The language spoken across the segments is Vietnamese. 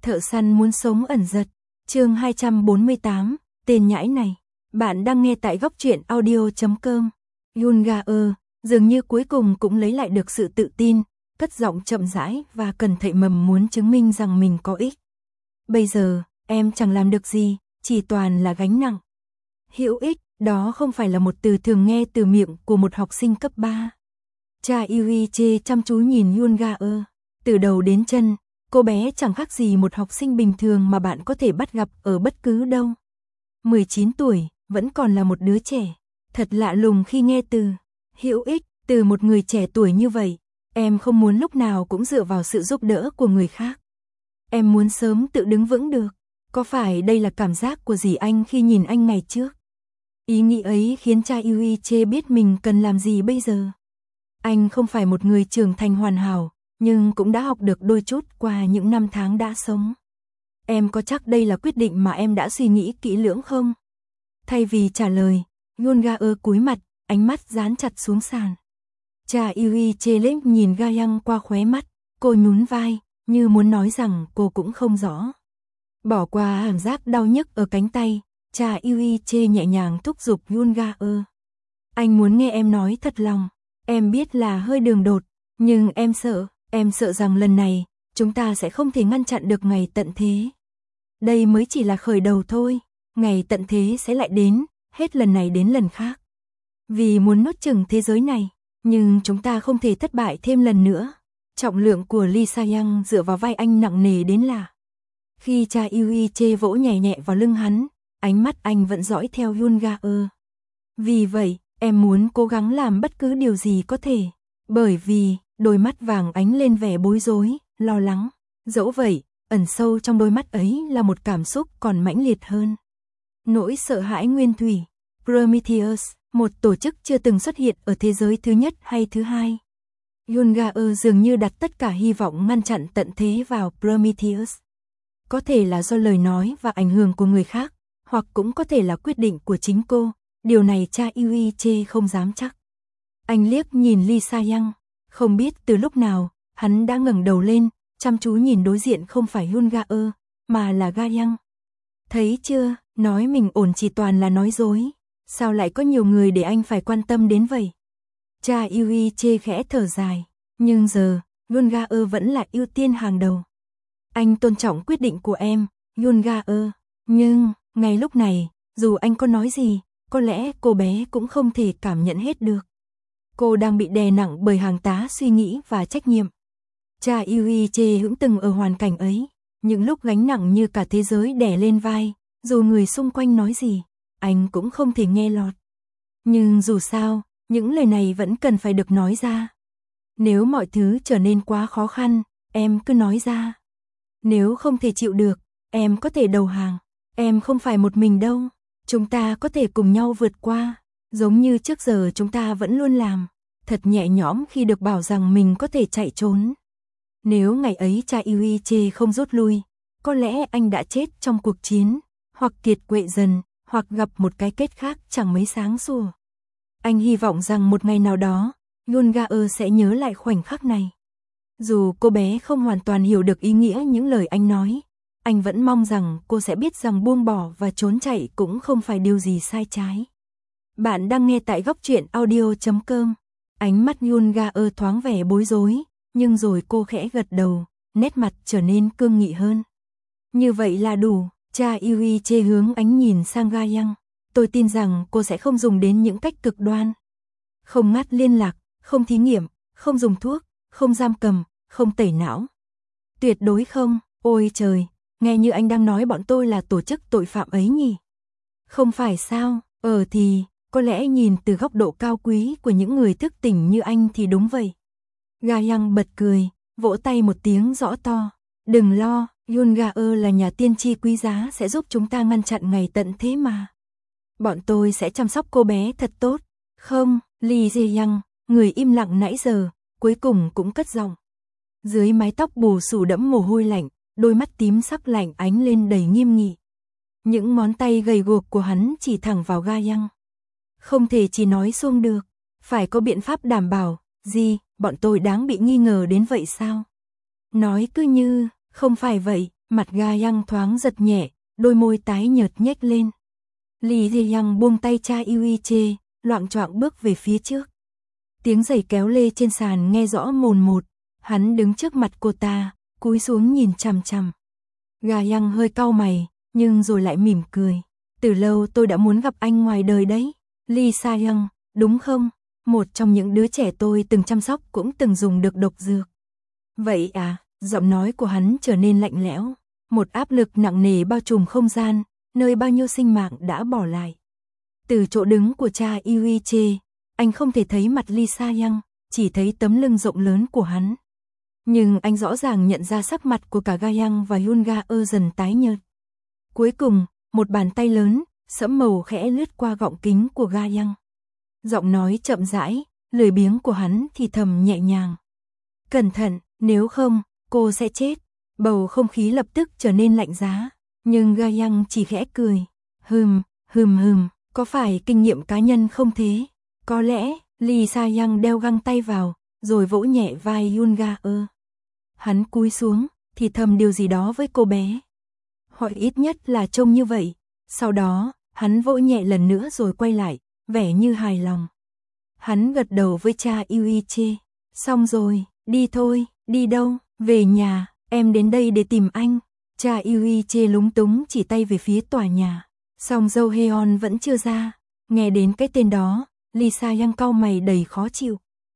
Thợ săn muốn sống ẩn giật. Chương 248, tên nhãi này. Bạn đang nghe tại góc truyện audio.com. Yoon Ga-eul dường như cuối cùng cũng lấy lại được sự tự tin, cất giọng chậm rãi và cẩn thận mầm muốn chứng minh rằng mình có ích. Bây giờ, em chẳng làm được gì, chỉ toàn là gánh nặng. Hữu ích, đó không phải là một từ thường nghe từ miệng của một học sinh cấp 3. Cha Yu-hee chăm chú nhìn Yoon Ga-eul, từ đầu đến chân, cô bé chẳng khác gì một học sinh bình thường mà bạn có thể bắt gặp ở bất cứ đâu. 19 tuổi, vẫn còn là một đứa trẻ. Thật lạ lùng khi nghe từ hữu ích từ một người trẻ tuổi như vậy. Em không muốn lúc nào cũng dựa vào sự giúp đỡ của người khác. Em muốn sớm tự đứng vững được. Có phải đây là cảm giác của dì anh khi nhìn anh ngày trước? Ý nghĩ ấy khiến cha Yu-hee biết mình cần làm gì bây giờ. Anh không phải một người trưởng thành hoàn hảo, nhưng cũng đã học được đôi chút qua những năm tháng đã sống. Em có chắc đây là quyết định mà em đã suy nghĩ kỹ lưỡng không? Thay vì trả lời, Yoon Ga-eul cúi mặt, ánh mắt dán chặt xuống sàn. Cha Yu-hee liếc nhìn Ga-young qua khóe mắt, cô nhún vai, như muốn nói rằng cô cũng không rõ. Bỏ qua cảm giác đau nhức ở cánh tay, cha Yu-hee nhẹ nhàng thúc giục Yoon Ga-eul. Anh muốn nghe em nói thật lòng, em biết là hơi đường đột, nhưng em sợ rằng lần này, chúng ta sẽ không thể ngăn chặn được ngày tận thế. Đây mới chỉ là khởi đầu thôi, ngày tận thế sẽ lại đến, hết lần này đến lần khác. Vì muốn nuốt chửng thế giới này, nhưng chúng ta không thể thất bại thêm lần nữa. Trọng lượng của Lee Sa-young dựa vào vai anh nặng nề đến lạ. Khi cha Yu-hee vỗ nhẹ nhẹ vào lưng hắn, ánh mắt anh vẫn dõi theo Yoon Ga-eul. Vì vậy, em muốn cố gắng làm bất cứ điều gì có thể. Bởi vì, đôi mắt vàng ánh lên vẻ bối rối, lo lắng. Dẫu vậy, ẩn sâu trong đôi mắt ấy là một cảm xúc còn mãnh liệt hơn. Nỗi sợ hãi nguyên thủy. Prometheus, một tổ chức chưa từng xuất hiện ở thế giới thứ nhất hay thứ hai. Yoon Ga-eul dường như đặt tất cả hy vọng ngăn chặn tận thế vào Prometheus. Có thể là do lời nói và ảnh hưởng của người khác, hoặc cũng có thể là quyết định của chính cô. Điều này cha Yu-hee không dám chắc. Anh liếc nhìn Lee Sa-young, không biết từ lúc nào, hắn đã ngẩng đầu lên, chăm chú nhìn đối diện không phải Yoon Ga-eul, mà là Ga-young. Thấy chưa, nói mình ổn chỉ toàn là nói dối. Sao lại có nhiều người để anh phải quan tâm đến vậy? Cha Yu-hee khẽ thở dài, nhưng giờ, Yoon Ga-eul vẫn là ưu tiên hàng đầu. Anh tôn trọng quyết định của em, Yoon Ga-eul, nhưng, ngay lúc này, dù anh có nói gì, có lẽ cô bé cũng không thể cảm nhận hết được. Cô đang bị đè nặng bởi hàng tá suy nghĩ và trách nhiệm. Cha Yu-hee cũng từng ở hoàn cảnh ấy, những lúc gánh nặng như cả thế giới đè lên vai, dù người xung quanh nói gì, anh cũng không thể nghe lọt. Nhưng dù sao, những lời này vẫn cần phải được nói ra. Nếu mọi thứ trở nên quá khó khăn, em cứ nói ra. Nếu không thể chịu được, em có thể đầu hàng. Em không phải một mình đâu. Chúng ta có thể cùng nhau vượt qua. Giống như trước giờ chúng ta vẫn luôn làm. Thật nhẹ nhõm khi được bảo rằng mình có thể chạy trốn. Nếu ngày ấy cha Yu-hee không rút lui, có lẽ anh đã chết trong cuộc chiến, hoặc kiệt quệ dần, hoặc gặp một cái kết khác chẳng mấy sáng sủa. Anh hy vọng rằng một ngày nào đó, Yoon Ga-eul sẽ nhớ lại khoảnh khắc này. Dù cô bé không hoàn toàn hiểu được ý nghĩa những lời anh nói, anh vẫn mong rằng cô sẽ biết rằng buông bỏ và trốn chạy cũng không phải điều gì sai trái. Bạn đang nghe tại góc truyện audio.com. Ánh mắt Yoon Ga-eul thoáng vẻ bối rối, nhưng rồi cô khẽ gật đầu, nét mặt trở nên cương nghị hơn. Như vậy là đủ. Cha Yu-hee hướng ánh nhìn sang Ga-young. Tôi tin rằng cô sẽ không dùng đến những cách cực đoan. Không ngắt liên lạc, không thí nghiệm, không dùng thuốc, không giam cầm, không tẩy não. Tuyệt đối không, ôi trời, nghe như anh đang nói bọn tôi là tổ chức tội phạm ấy nhỉ? Không phải sao, thì, có lẽ nhìn từ góc độ cao quý của những người thức tỉnh như anh thì đúng vậy. Ga-young bật cười, vỗ tay một tiếng rõ to. Đừng lo, Yoon Ga-eul là nhà tiên tri quý giá sẽ giúp chúng ta ngăn chặn ngày tận thế mà. Bọn tôi sẽ chăm sóc cô bé thật tốt. Không, Lee Jae-young, người im lặng nãy giờ, cuối cùng cũng cất giọng. Dưới mái tóc bù xù đẫm mồ hôi lạnh, đôi mắt tím sắc lạnh ánh lên đầy nghiêm nghị. Những ngón tay gầy guộc của hắn chỉ thẳng vào Ga-young. Không thể chỉ nói xuông được, phải có biện pháp đảm bảo. Gì, bọn tôi đáng bị nghi ngờ đến vậy sao? Nói cứ như, không phải vậy, Mặt Ga Yang thoáng giật nhẹ, đôi môi tái nhợt nhếch lên. Lee Jae-young buông tay cha Yuiche, loạng choạng bước về phía trước. Tiếng giày kéo lê trên sàn nghe rõ mồn một, hắn đứng trước mặt cô ta, cúi xuống nhìn chằm chằm. Ga Yang hơi cau mày, nhưng rồi lại mỉm cười. Từ lâu tôi đã muốn gặp anh ngoài đời đấy. Lee Sa-young, đúng không? Một trong những đứa trẻ tôi từng chăm sóc cũng từng dùng được độc dược. Vậy à, giọng nói của hắn trở nên lạnh lẽo. Một áp lực nặng nề bao trùm không gian, nơi bao nhiêu sinh mạng đã bỏ lại. Từ chỗ đứng của cha Yuiche, anh không thể thấy mặt Lee Sa-young, chỉ thấy tấm lưng rộng lớn của hắn. Nhưng anh rõ ràng nhận ra sắc mặt của cả Ga Yang và Yoon Ga-eul dần tái nhợt. Cuối cùng, một bàn tay lớn, sẫm màu khẽ lướt qua gọng kính của Ga Yang. Giọng nói chậm rãi, lười biếng của hắn thì thầm nhẹ nhàng. Cẩn thận, nếu không, cô sẽ chết. Bầu không khí lập tức trở nên lạnh giá, nhưng Ga Yang chỉ khẽ cười. Có phải kinh nghiệm cá nhân không thế? Có lẽ, Lee Sa-young đeo găng tay vào, rồi vỗ nhẹ vai Yoon Ga-eul. Hắn cúi xuống, thì thầm điều gì đó với cô bé. Hoặc ít nhất là trông như vậy. Sau đó, hắn vỗ nhẹ lần nữa rồi quay lại, vẻ như hài lòng. Hắn gật đầu với cha Yuiche. Xong rồi, đi thôi, đi đâu? Về nhà, em đến đây để tìm anh. Cha Yuiche lúng túng chỉ tay về phía tòa nhà. Song Dâu Heon vẫn chưa ra. Nghe đến cái tên đó, Lee Sa-young cau mày đầy khó chịu.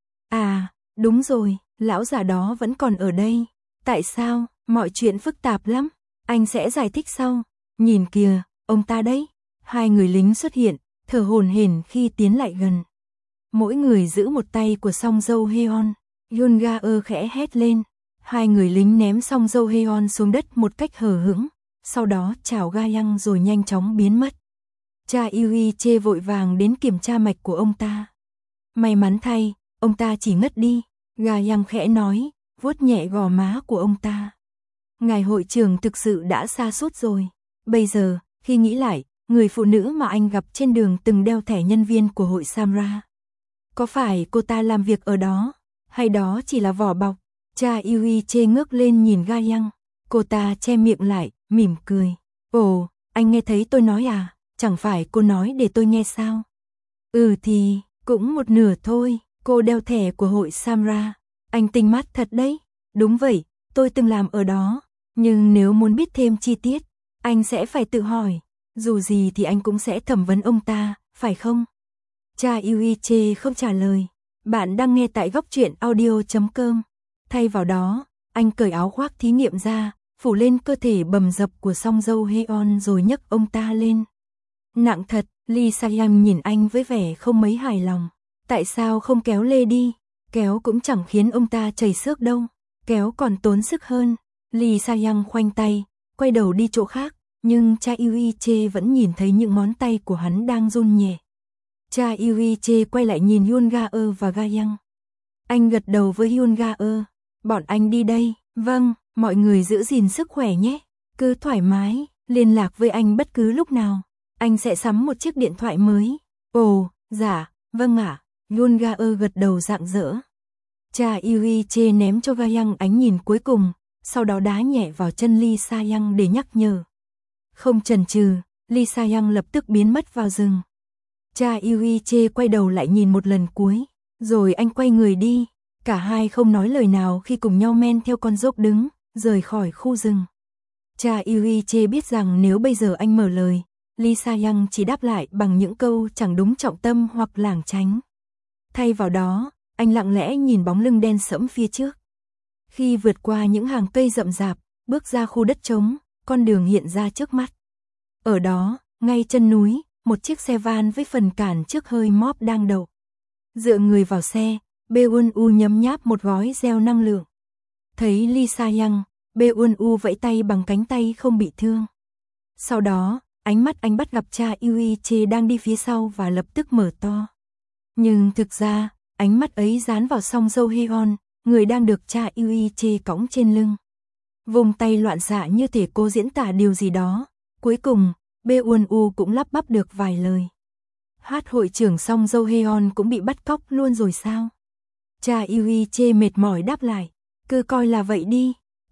À, đúng rồi, lão già đó vẫn còn ở đây. Tại sao? Mọi chuyện phức tạp lắm. Anh sẽ giải thích sau. Nhìn kìa, ông ta đấy. Hai người lính xuất hiện, thở hổn hển khi tiến lại gần. Mỗi người giữ một tay của Song Dâu Heon. Yoon Ga-eul khẽ hét lên. Hai người lính ném Song Dâu Heon xuống đất một cách hờ hững, sau đó chào Ga Yang rồi nhanh chóng biến mất. Cha Yuiche vội vàng đến kiểm tra mạch của ông ta. May mắn thay, ông ta chỉ ngất đi. Ga Yang khẽ nói, vuốt nhẹ gò má của ông ta. Ngài hội trưởng thực sự đã sa sút rồi. Bây giờ, khi nghĩ lại, người phụ nữ mà anh gặp trên đường từng đeo thẻ nhân viên của hội Samra. Có phải cô ta làm việc ở đó? Hay đó chỉ là vỏ bọc? Cha Yuiche ngước lên nhìn Ga Yang. Cô ta che miệng lại, mỉm cười. Ồ, anh nghe thấy tôi nói à? Chẳng phải cô nói để tôi nghe sao? Ừ thì, cũng một nửa thôi. Cô đeo thẻ của hội Samra. Anh tinh mắt thật đấy. Đúng vậy, tôi từng làm ở đó. Nhưng nếu muốn biết thêm chi tiết, anh sẽ phải tự hỏi. Dù gì thì anh cũng sẽ thẩm vấn ông ta, phải không? Cha Yuiche không trả lời. Bạn đang nghe tại góc truyện audio.com. Thay vào đó, anh cởi áo khoác thí nghiệm ra, phủ lên cơ thể bầm dập của Song Dâu Heon rồi nhấc ông ta lên. Nặng thật, Lee Sa-young nhìn anh với vẻ không mấy hài lòng. Tại sao không kéo lê đi? Kéo cũng chẳng khiến ông ta chảy xước đâu. Kéo còn tốn sức hơn. Lee Sa-young khoanh tay, quay đầu đi chỗ khác, nhưng cha Yuiche vẫn nhìn thấy những ngón tay của hắn đang run nhẹ. Cha Yuiche quay lại nhìn Yoon Ga-eul và Ga Yang. Anh gật đầu với Yoon Ga-eul. Bọn anh đi đây. Vâng, mọi người giữ gìn sức khỏe nhé. Cứ thoải mái, liên lạc với anh bất cứ lúc nào. Anh sẽ sắm một chiếc điện thoại mới. Ồ, dạ, vâng ạ. Yoon Ga-eul gật đầu rạng rỡ. Cha Yuiche ném cho Ga Yang ánh nhìn cuối cùng, sau đó đá nhẹ vào chân Lee Sa-young để nhắc nhở. Không chần chừ, Lee Sa-young lập tức biến mất vào rừng. Cha Yuiche quay đầu lại nhìn một lần cuối, rồi anh quay người đi. Cả hai không nói lời nào khi cùng nhau men theo con dốc đứng, rời khỏi khu rừng. Cha Yuiche biết rằng nếu bây giờ anh mở lời, Lee Sa-young chỉ đáp lại bằng những câu chẳng đúng trọng tâm hoặc lảng tránh. Thay vào đó, anh lặng lẽ nhìn bóng lưng đen sẫm phía trước. Khi vượt qua những hàng cây rậm rạp, bước ra khu đất trống, con đường hiện ra trước mắt. Ở đó, ngay chân núi, một chiếc xe van với phần cản trước hơi móp đang đậu. Dựa người vào xe, Beun-u nhấm nháp một gói gel năng lượng. Thấy Lee Sa-young, Beun-u vẫy tay bằng cánh tay không bị thương. Sau đó, ánh mắt anh bắt gặp cha Yuiche đang đi phía sau và lập tức mở to. Nhưng thực ra, ánh mắt ấy dán vào Song Dâu Heon, người đang được cha Yuiche cõng trên lưng. Vùng tay loạn xạ như thể cô diễn tả điều gì đó. Cuối cùng, Beun-u cũng lắp bắp được vài lời. Hát hội trưởng Song Dâu Heon cũng bị bắt cóc luôn rồi sao? Cha Yuiche mệt mỏi đáp lại. Cứ coi là vậy đi.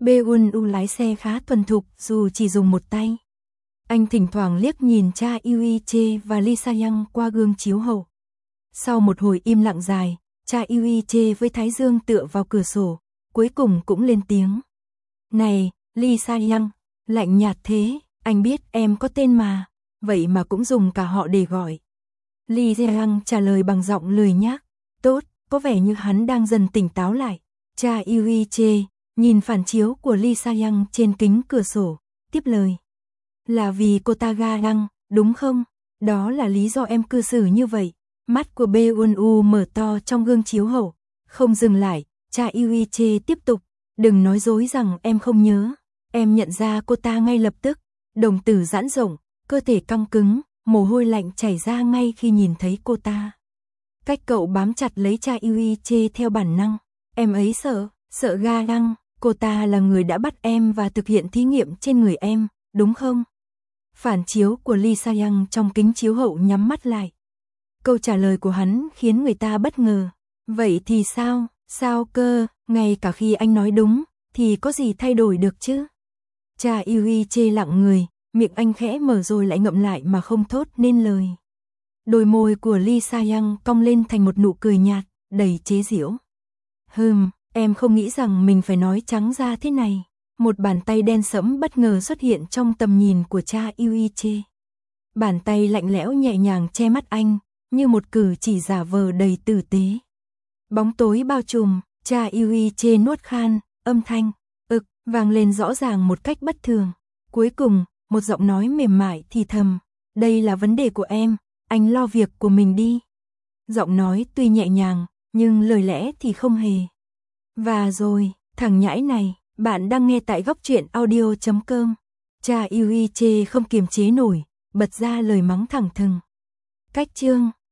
Beun-u lái xe khá thuần thục dù chỉ dùng một tay. Anh thỉnh thoảng liếc nhìn cha Yuiche và Lee Sa-young qua gương chiếu hậu. Sau một hồi im lặng dài, cha Yuiche với thái dương tựa vào cửa sổ, cuối cùng cũng lên tiếng. Này, Lee Sa-young, lạnh nhạt thế, anh biết em có tên mà, vậy mà cũng dùng cả họ để gọi. Lee Sa-young trả lời bằng giọng lười nhác. Tốt, có vẻ như hắn đang dần tỉnh táo lại. Cha Yuiche nhìn phản chiếu của Lee Sa-young trên kính cửa sổ, tiếp lời. Là vì cô ta ga lăng, đúng không? Đó là lý do em cư xử như vậy. Mắt của Beun-u mở to trong gương chiếu hậu. Không dừng lại, cha Yuiche tiếp tục. Đừng nói dối rằng em không nhớ. Em nhận ra cô ta ngay lập tức. Đồng tử giãn rộng, cơ thể căng cứng, mồ hôi lạnh chảy ra ngay khi nhìn thấy cô ta. Cách cậu bám chặt lấy cha Yuiche theo bản năng. Em ấy sợ ga lăng. Cô ta là người đã bắt em và thực hiện thí nghiệm trên người em, đúng không? Phản chiếu của Lee Sa-young trong kính chiếu hậu nhắm mắt lại. Câu trả lời của hắn khiến người ta bất ngờ. Vậy thì sao? Sao cơ? Ngay cả khi anh nói đúng, thì có gì thay đổi được chứ? Cha Yuiche lặng người, miệng anh khẽ mở rồi lại ngậm lại mà không thốt nên lời. Đôi môi của Lee Sa-young cong lên thành một nụ cười nhạt, đầy chế giễu. Em không nghĩ rằng mình phải nói trắng ra thế này. Một bàn tay đen sẫm bất ngờ xuất hiện trong tầm nhìn của cha Yuiche. Bàn tay lạnh lẽo nhẹ nhàng che mắt anh, như một cử chỉ giả vờ đầy tử tế. Bóng tối bao trùm, cha Yuiche nuốt khan, âm thanh vang lên rõ ràng một cách bất thường. Cuối cùng, một giọng nói mềm mại thì thầm, đây là vấn đề của em, anh lo việc của mình đi. Giọng nói tuy nhẹ nhàng, nhưng lời lẽ thì không hề. Và rồi, thằng nhãi này, bạn đang nghe tại góc truyện audio.com. Cha Yuiche không kiềm chế nổi, bật ra lời mắng thẳng thừng. Cách chương